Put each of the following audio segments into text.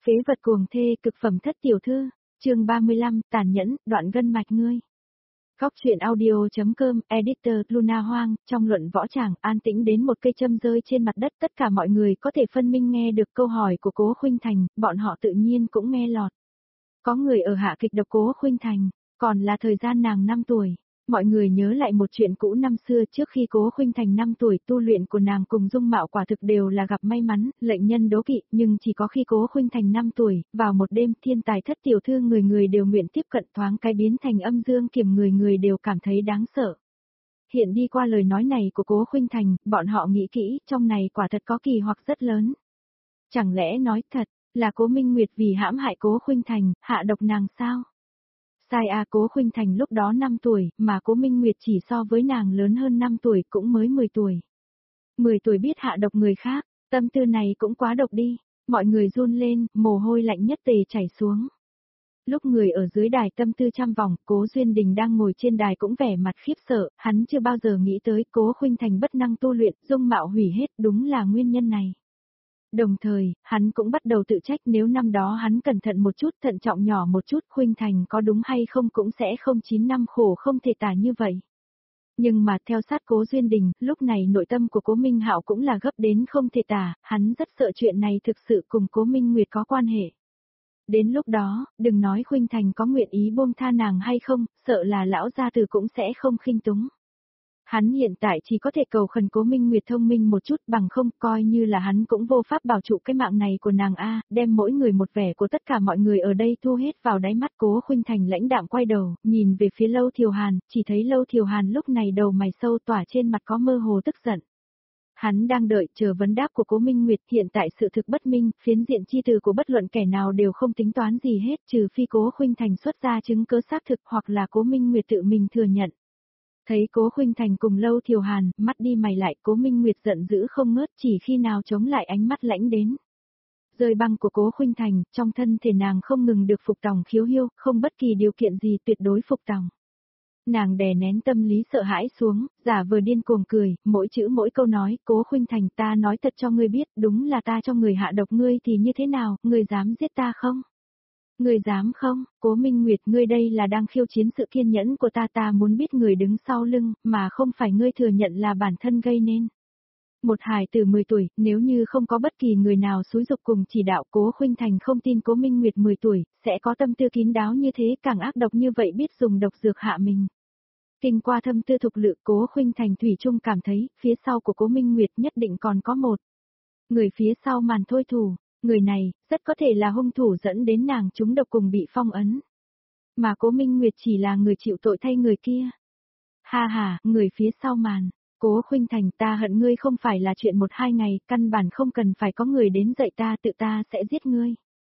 Phế vật cuồng thê cực phẩm thất tiểu thư, chương 35, tàn nhẫn, đoạn gân mạch ngươi. Góc truyện audio.com, editor, Luna Hoang, trong luận võ tràng, an tĩnh đến một cây châm rơi trên mặt đất, tất cả mọi người có thể phân minh nghe được câu hỏi của Cố Khuynh Thành, bọn họ tự nhiên cũng nghe lọt. Có người ở hạ kịch độc Cố Khuynh Thành, còn là thời gian nàng 5 tuổi. Mọi người nhớ lại một chuyện cũ năm xưa trước khi Cố Khuynh Thành 5 tuổi, tu luyện của nàng cùng dung mạo quả thực đều là gặp may mắn, lệnh nhân đố kỵ, nhưng chỉ có khi Cố Khuynh Thành 5 tuổi, vào một đêm thiên tài thất tiểu thư người người đều nguyện tiếp cận, thoáng cái biến thành âm dương kiềm, người người đều cảm thấy đáng sợ. Hiện đi qua lời nói này của Cố Khuynh Thành, bọn họ nghĩ kỹ, trong này quả thật có kỳ hoặc rất lớn. Chẳng lẽ nói thật, là Cố Minh Nguyệt vì hãm hại Cố Khuynh Thành, hạ độc nàng sao? Sai à, Cố Khuynh Thành lúc đó 5 tuổi, mà Cố Minh Nguyệt chỉ so với nàng lớn hơn 5 tuổi, cũng mới 10 tuổi. 10 tuổi biết hạ độc người khác, tâm tư này cũng quá độc đi. Mọi người run lên, mồ hôi lạnh nhất tề chảy xuống. Lúc người ở dưới đài tâm tư trăm vòng, Cố Duyên Đình đang ngồi trên đài cũng vẻ mặt khiếp sợ, hắn chưa bao giờ nghĩ tới Cố Khuynh Thành bất năng tu luyện, dung mạo hủy hết, đúng là nguyên nhân này. Đồng thời, hắn cũng bắt đầu tự trách, nếu năm đó hắn cẩn thận một chút, thận trọng nhỏ một chút, Khuynh Thành có đúng hay không cũng sẽ không 9 năm khổ không thể tả như vậy. Nhưng mà theo sát Cố Duyên Đình, lúc này nội tâm của Cố Minh Hạo cũng là gấp đến không thể tả, hắn rất sợ chuyện này thực sự cùng Cố Minh Nguyệt có quan hệ. Đến lúc đó, đừng nói Khuynh Thành có nguyện ý buông tha nàng hay không, sợ là lão gia tử cũng sẽ không khinh túng. Hắn hiện tại chỉ có thể cầu khẩn Cố Minh Nguyệt thông minh một chút, bằng không coi như là hắn cũng vô pháp bảo trụ cái mạng này của nàng a, đem mỗi người một vẻ của tất cả mọi người ở đây thu hết vào đáy mắt. Cố Khuynh Thành lãnh đạm quay đầu, nhìn về phía Lâu Thiều Hàn, chỉ thấy Lâu Thiều Hàn lúc này đầu mày sâu tỏa, trên mặt có mơ hồ tức giận. Hắn đang đợi chờ vấn đáp của Cố Minh Nguyệt, hiện tại sự thực bất minh, phiến diện chi từ của bất luận kẻ nào đều không tính toán gì hết, trừ phi Cố Khuynh Thành xuất ra chứng cứ xác thực hoặc là Cố Minh Nguyệt tự mình thừa nhận. Thấy Cố Khuynh Thành cùng Lâu Thiều Hàn, mắt đi mày lại, Cố Minh Nguyệt giận dữ không ngớt, chỉ khi nào chống lại ánh mắt lãnh đến. Rơi băng của Cố Khuynh Thành, trong thân thể nàng không ngừng được phục tòng khiếu hiêu, không bất kỳ điều kiện gì tuyệt đối phục tòng. Nàng đè nén tâm lý sợ hãi xuống, giả vờ điên cuồng cười, mỗi chữ mỗi câu nói, Cố Khuynh Thành, ta nói thật cho ngươi biết, đúng là ta cho người hạ độc ngươi thì như thế nào, ngươi dám giết ta không? Ngươi dám không, Cố Minh Nguyệt, ngươi đây là đang khiêu chiến sự kiên nhẫn của ta, ta muốn biết người đứng sau lưng, mà không phải ngươi thừa nhận là bản thân gây nên. Một hài tử 10 tuổi, nếu như không có bất kỳ người nào xúi dục cùng chỉ đạo, Cố Khuynh Thành không tin Cố Minh Nguyệt 10 tuổi, sẽ có tâm tư kín đáo như thế, càng ác độc như vậy, biết dùng độc dược hạ mình. Kinh qua thâm tư thục lự, Cố Khuynh Thành thủy chung cảm thấy, phía sau của Cố Minh Nguyệt nhất định còn có một người phía sau màn thôi thủ. Người này, rất có thể là hung thủ dẫn đến nàng trúng độc cùng bị phong ấn. Mà Cố Minh Nguyệt chỉ là người chịu tội thay người kia. Ha ha, người phía sau màn. Cố Khuynh Thành, ta hận ngươi không phải là chuyện 1-2 ngày, căn bản không cần phải có người đến dạy ta, tự ta sẽ giết ngươi.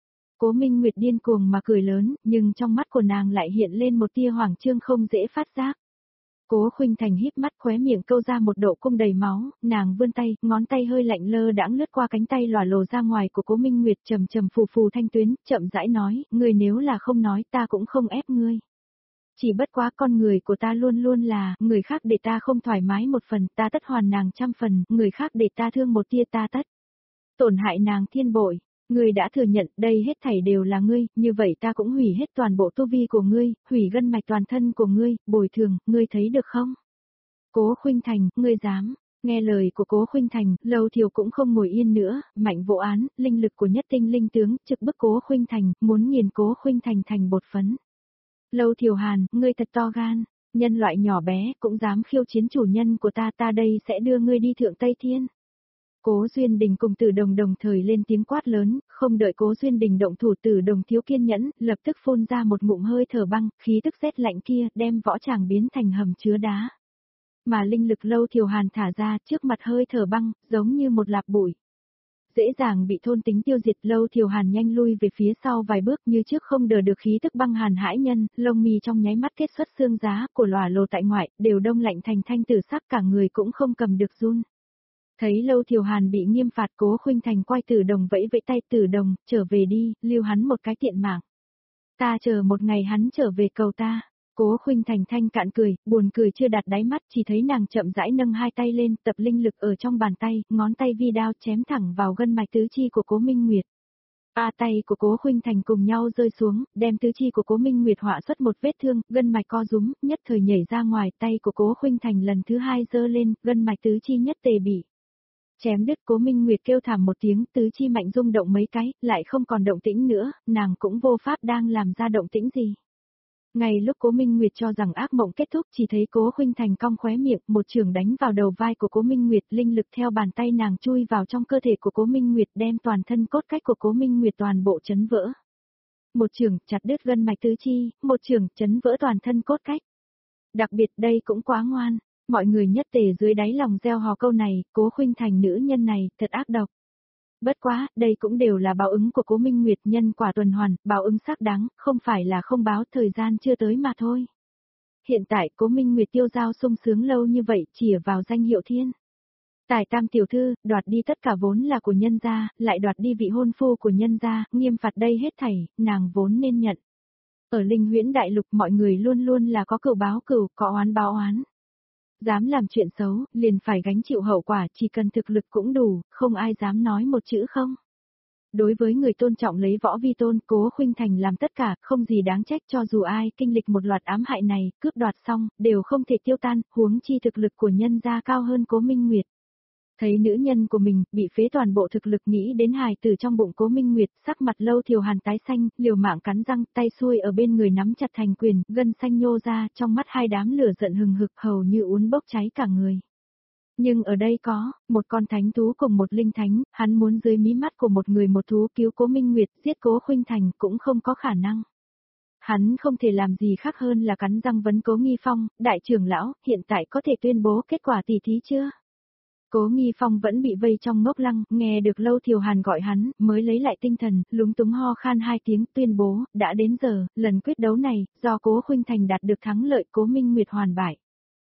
Cố Minh Nguyệt điên cuồng mà cười lớn, nhưng trong mắt của nàng lại hiện lên một tia hoảng trương không dễ phát giác. Cố Khuynh Thành híp mắt, khóe miệng câu ra một độ cung đầy máu, nàng vươn tay, ngón tay hơi lạnh lơ đãng lướt qua cánh tay lòa lồ ra ngoài của Cố Minh Nguyệt, trầm trầm phù phù thanh tuyến, chậm rãi nói, ngươi nếu là không nói ta cũng không ép ngươi. Chỉ bất quá con người của ta luôn luôn là, người khác để ta không thoải mái một phần, ta tất hoàn nàng 100 phần, người khác để ta thương một tia ta tất tổn hại nàng thiên bội. Ngươi đã thừa nhận, đây hết thảy đều là ngươi, như vậy ta cũng hủy hết toàn bộ tu vi của ngươi, hủy gân mạch toàn thân của ngươi, bồi thường, ngươi thấy được không? Cố Khuynh Thành, ngươi dám? Nghe lời của Cố Khuynh Thành, Lâu Thiều cũng không ngồi yên nữa, mạnh vỗ án, linh lực của nhất tinh linh tướng, trực bức Cố Khuynh Thành, muốn nghiền Cố Khuynh Thành thành bột phấn. Lâu Thiều Hàn, ngươi thật to gan, nhân loại nhỏ bé, cũng dám khiêu chiến chủ nhân của ta, ta đây sẽ đưa ngươi đi thượng Tây Thiên. Cố Duyên Đình cùng Tử Đồng đồng thời lên tiếng quát lớn, không đợi Cố Duyên Đình động thủ, Tử Đồng thiếu kiên nhẫn, lập tức phun ra một ngụm hơi thở băng, khí tức rét lạnh kia, đem võ tràng biến thành hầm chứa đá. Mà linh lực Lâu Thiều Hàn thả ra, trước mặt hơi thở băng, giống như một lạp bụi. Dễ dàng bị thôn tính tiêu diệt. Lâu Thiều Hàn nhanh lui về phía sau vài bước, như trước không đỡ được khí tức băng hàn hãi nhân, lông mi trong nháy mắt kết xuất xương giá, của lòa lồ tại ngoại, đều đông lạnh thành thanh tử sắc, cả người cũng không cầm được run. Thấy Lâu Thiều Hàn bị nghiêm phạt, Cố Khuynh Thành quay Tử Đồng vẫy vẫy tay, Tử Đồng, trở về đi, lưu hắn một cái tiện mạng. Ta chờ một ngày hắn trở về cầu ta. Cố Khuynh Thành thanh cạn cười, buồn cười chưa đạt đáy mắt, chỉ thấy nàng chậm rãi nâng hai tay lên, tập linh lực ở trong bàn tay, ngón tay vi đao chém thẳng vào gân mạch tứ chi của Cố Minh Nguyệt. Tay của Cố Khuynh Thành cùng nhau rơi xuống, đem tứ chi của Cố Minh Nguyệt họa xuất một vết thương, gân mạch co rúm, nhất thời nhảy ra ngoài, tay của Cố Khuynh Thành lần thứ hai giơ lên, gân mạch tứ chi nhất tề bị chém đứt. Cố Minh Nguyệt kêu thảm một tiếng, tứ chi mạnh rung động mấy cái, lại không còn động tĩnh nữa, nàng cũng vô pháp đang làm ra động tĩnh gì. Ngay lúc Cố Minh Nguyệt cho rằng ác mộng kết thúc, chỉ thấy Cố Khuynh Thành cong khóe miệng, một chưởng đánh vào đầu vai của Cố Minh Nguyệt, linh lực theo bàn tay nàng chui vào trong cơ thể của Cố Minh Nguyệt, đem toàn thân cốt cách của Cố Minh Nguyệt toàn bộ chấn vỡ. Một chưởng chặt đứt gân mạch tứ chi, một chưởng chấn vỡ toàn thân cốt cách. Đặc biệt đây cũng quá ngoan, mọi người nhất tề dưới đáy lòng gieo hò câu này, Cố Khuynh Thành nữ nhân này, thật ác độc. Bất quá, đây cũng đều là báo ứng của Cố Minh Nguyệt, nhân quả tuần hoàn, báo ứng xác đáng, không phải là không báo, thời gian chưa tới mà thôi. Hiện tại Cố Minh Nguyệt tiêu dao sung sướng lâu như vậy, chỉ vào danh hiệu thiên tài tam tiểu thư, đoạt đi tất cả vốn là của nhân gia, lại đoạt đi vị hôn phu của nhân gia, nghiêm phạt đây hết thảy, nàng vốn nên nhận. Ở Linh Huyễn Đại Lục mọi người luôn luôn là có cừu báo cừu, có oán báo oán. Dám làm chuyện xấu, liền phải gánh chịu hậu quả, chỉ cần thực lực cũng đủ, không ai dám nói một chữ không. Đối với người tôn trọng lấy võ vi tôn, Cố Khuynh Thành làm tất cả, không gì đáng trách, cho dù ai kinh lịch một loạt ám hại này, cướp đoạt xong, đều không thể tiêu tan, huống chi thực lực của nhân gia cao hơn Cố Minh Nguyệt. Thấy nữ nhân của mình, bị phế toàn bộ thực lực, nghĩ đến hài tử trong bụng Cố Minh Nguyệt, sắc mặt Lâu Thiều Hàn tái xanh, liều mạng cắn răng, tay xuôi ở bên người nắm chặt thành quyền, gân xanh nhô ra, trong mắt hai đám lửa giận hừng hực hầu như uốn bốc cháy cả người. Nhưng ở đây có, một con thánh thú cùng một linh thánh, hắn muốn dưới mí mắt của một người một thú cứu Cố Minh Nguyệt, giết Cố Khuynh Thành cũng không có khả năng. Hắn không thể làm gì khác hơn là cắn răng vấn Cố Nghi Phong, đại trưởng lão, hiện tại có thể tuyên bố kết quả tỷ thí chưa? Cố Nghi Phong vẫn bị vây trong ngốc lăng, nghe được Lâu Thiều Hàn gọi hắn, mới lấy lại tinh thần, lúng túng ho khan hai tiếng, tuyên bố, đã đến giờ, lần quyết đấu này, do Cố Khuynh Thành đạt được thắng lợi, Cố Minh Nguyệt hoàn bại.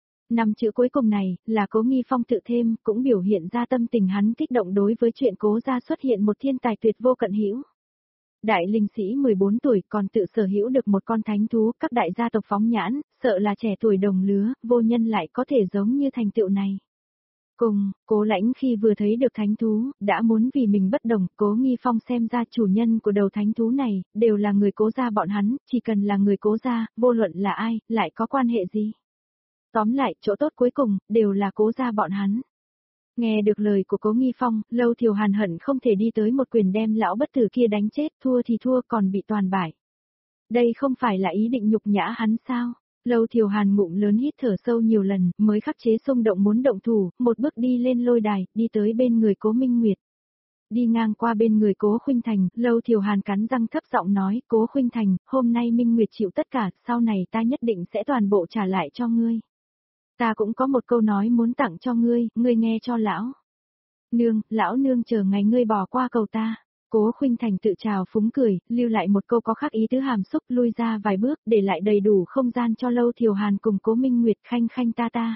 5 chữ cuối cùng này, là Cố Nghi Phong tự thêm, cũng biểu hiện ra tâm tình hắn kích động đối với chuyện Cố gia xuất hiện một thiên tài tuyệt vô cận hữu. Đại linh sĩ 14 tuổi còn tự sở hữu được một con thánh thú, các đại gia tộc phóng nhãn, sợ là trẻ tuổi đồng lứa, vô nhân lại có thể giống như thành tựu này. Cùng, Cố Lãnh khi vừa thấy được thánh thú, đã muốn vì mình bất đồng, Cố Nghi Phong xem ra chủ nhân của đầu thánh thú này, đều là người Cố gia bọn hắn, chỉ cần là người Cố gia, vô luận là ai, lại có quan hệ gì. Tóm lại, chỗ tốt cuối cùng, đều là Cố gia bọn hắn. Nghe được lời của Cố Nghi Phong, Lâu Thiều Hàn hận không thể đi tới một quyền đem lão bất tử kia đánh chết, thua thì thua còn bị toàn bại. Đây không phải là ý định nhục nhã hắn sao? Lâu Thiều Hàn ngụm lớn hít thở sâu nhiều lần, mới khắc chế xung động muốn động thủ, một bước đi lên lôi đài, đi tới bên người Cố Minh Nguyệt. Đi ngang qua bên người Cố Khuynh Thành, Lâu Thiều Hàn cắn răng thấp giọng nói, Cố Khuynh Thành, hôm nay Minh Nguyệt chịu tất cả, sau này ta nhất định sẽ toàn bộ trả lại cho ngươi. Ta cũng có một câu nói muốn tặng cho ngươi nghe cho lão. Nương, lão nương chờ ngày ngươi bỏ qua cầu ta. Cố Khuynh Thành tự trào phúng cười, lưu lại một câu có khác ý tứ hàm xúc, lui ra vài bước, để lại đầy đủ không gian cho Lâu Thiều Hàn cùng Cố Minh Nguyệt khanh khanh ta ta.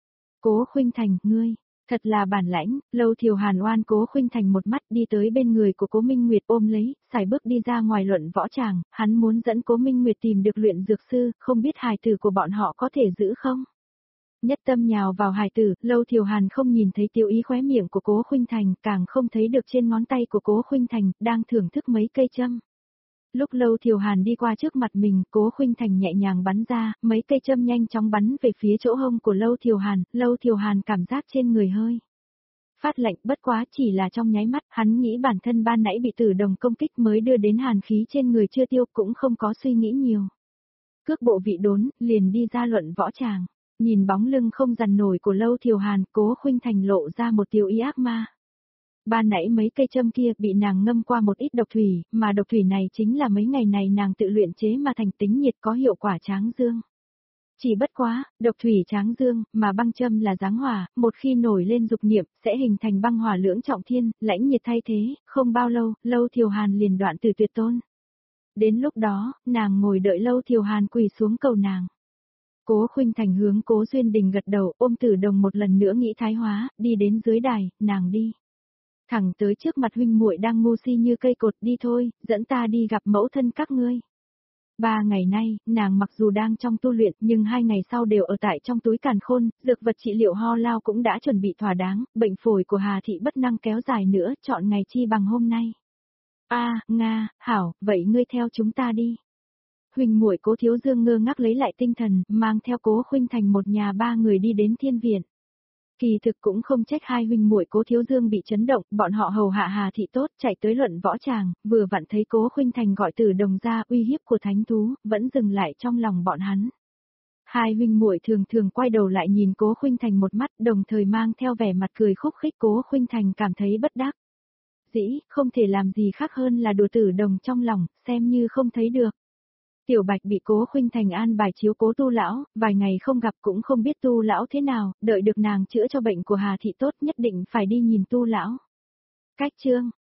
Cố Khuynh Thành, ngươi, thật là bản lãnh, Lâu Thiều Hàn oan Cố Khuynh Thành một mắt, đi tới bên người của Cố Minh Nguyệt ôm lấy, xài bước đi ra ngoài luận võ tràng, hắn muốn dẫn Cố Minh Nguyệt tìm được luyện dược sư, không biết hài tử của bọn họ có thể giữ không? Nhất tâm nhào vào hài tử, Lâu Thiều Hàn không nhìn thấy tiêu ý khóe miệng của Cố Khuynh Thành, càng không thấy được trên ngón tay của Cố Khuynh Thành, đang thưởng thức mấy cây châm. Lúc Lâu Thiều Hàn đi qua trước mặt mình, Cố Khuynh Thành nhẹ nhàng bắn ra, mấy cây châm nhanh chóng bắn về phía chỗ hông của Lâu Thiều Hàn cảm giác trên người hơi phát lạnh, bất quá chỉ là trong nháy mắt, hắn nghĩ bản thân ban nãy bị tử đồng công kích mới đưa đến hàn khí trên người chưa tiêu, cũng không có suy nghĩ nhiều. Cước bộ vị đốn, liền đi ra luận võ tràng. Nhìn bóng lưng không dằn nổi của Lâu Thiều Hàn, Cố Khuynh Thành lộ ra một tiêu ý ác ma. Ban nãy mấy cây châm kia bị nàng ngâm qua một ít độc thủy, mà độc thủy này chính là mấy ngày này nàng tự luyện chế mà thành tính nhiệt có hiệu quả tráng dương. Chỉ bất quá, độc thủy tráng dương, mà băng châm là giáng hỏa, một khi nổi lên dục niệm, sẽ hình thành băng hỏa lưỡng trọng thiên, lãnh nhiệt thay thế, không bao lâu, Lâu Thiều Hàn liền đoạn từ tuyệt tôn. Đến lúc đó, nàng ngồi đợi Lâu Thiều Hàn quỳ xuống cầu nàng. Cố Khuynh Thành hướng Cố Duyên Đình gật đầu, ôm Tử Đồng một lần nữa nghĩ thái hóa, đi đến dưới đài, nàng đi. Thẳng tới trước mặt huynh muội đang ngu si như cây cột, đi thôi, dẫn ta đi gặp mẫu thân các ngươi. 3 ngày nay, nàng mặc dù đang trong tu luyện, nhưng 2 ngày sau đều ở tại trong túi càn khôn, dược vật trị liệu ho lao cũng đã chuẩn bị thỏa đáng, bệnh phổi của Hà Thị bất năng kéo dài nữa, chọn ngày chi bằng hôm nay. Nga, hảo, vậy ngươi theo chúng ta đi. Huỳnh muội Cố Thiếu Dương ngơ ngác lấy lại tinh thần, mang theo Cố Khuynh Thành một nhà ba người đi đến thiên viện. Kỳ thực cũng không trách hai huynh muội Cố Thiếu Dương bị chấn động, bọn họ hầu hạ Hà thị tốt, chạy tới luận võ tràng, vừa vặn thấy Cố Khuynh Thành gọi Tử Đồng ra, uy hiếp của thánh thú, vẫn dừng lại trong lòng bọn hắn. Hai huynh muội thường thường quay đầu lại nhìn Cố Khuynh Thành một mắt, đồng thời mang theo vẻ mặt cười khúc khích. Cố Khuynh Thành cảm thấy bất đắc dĩ, không thể làm gì khác hơn là đùa Tử Đồng trong lòng, xem như không thấy được. Tiểu Bạch bị Cố Khuynh Thành an bài chiếu cố Tu lão, vài ngày không gặp cũng không biết Tu lão thế nào, đợi được nàng chữa cho bệnh của Hà thị tốt nhất định phải đi nhìn Tu lão. Cách chương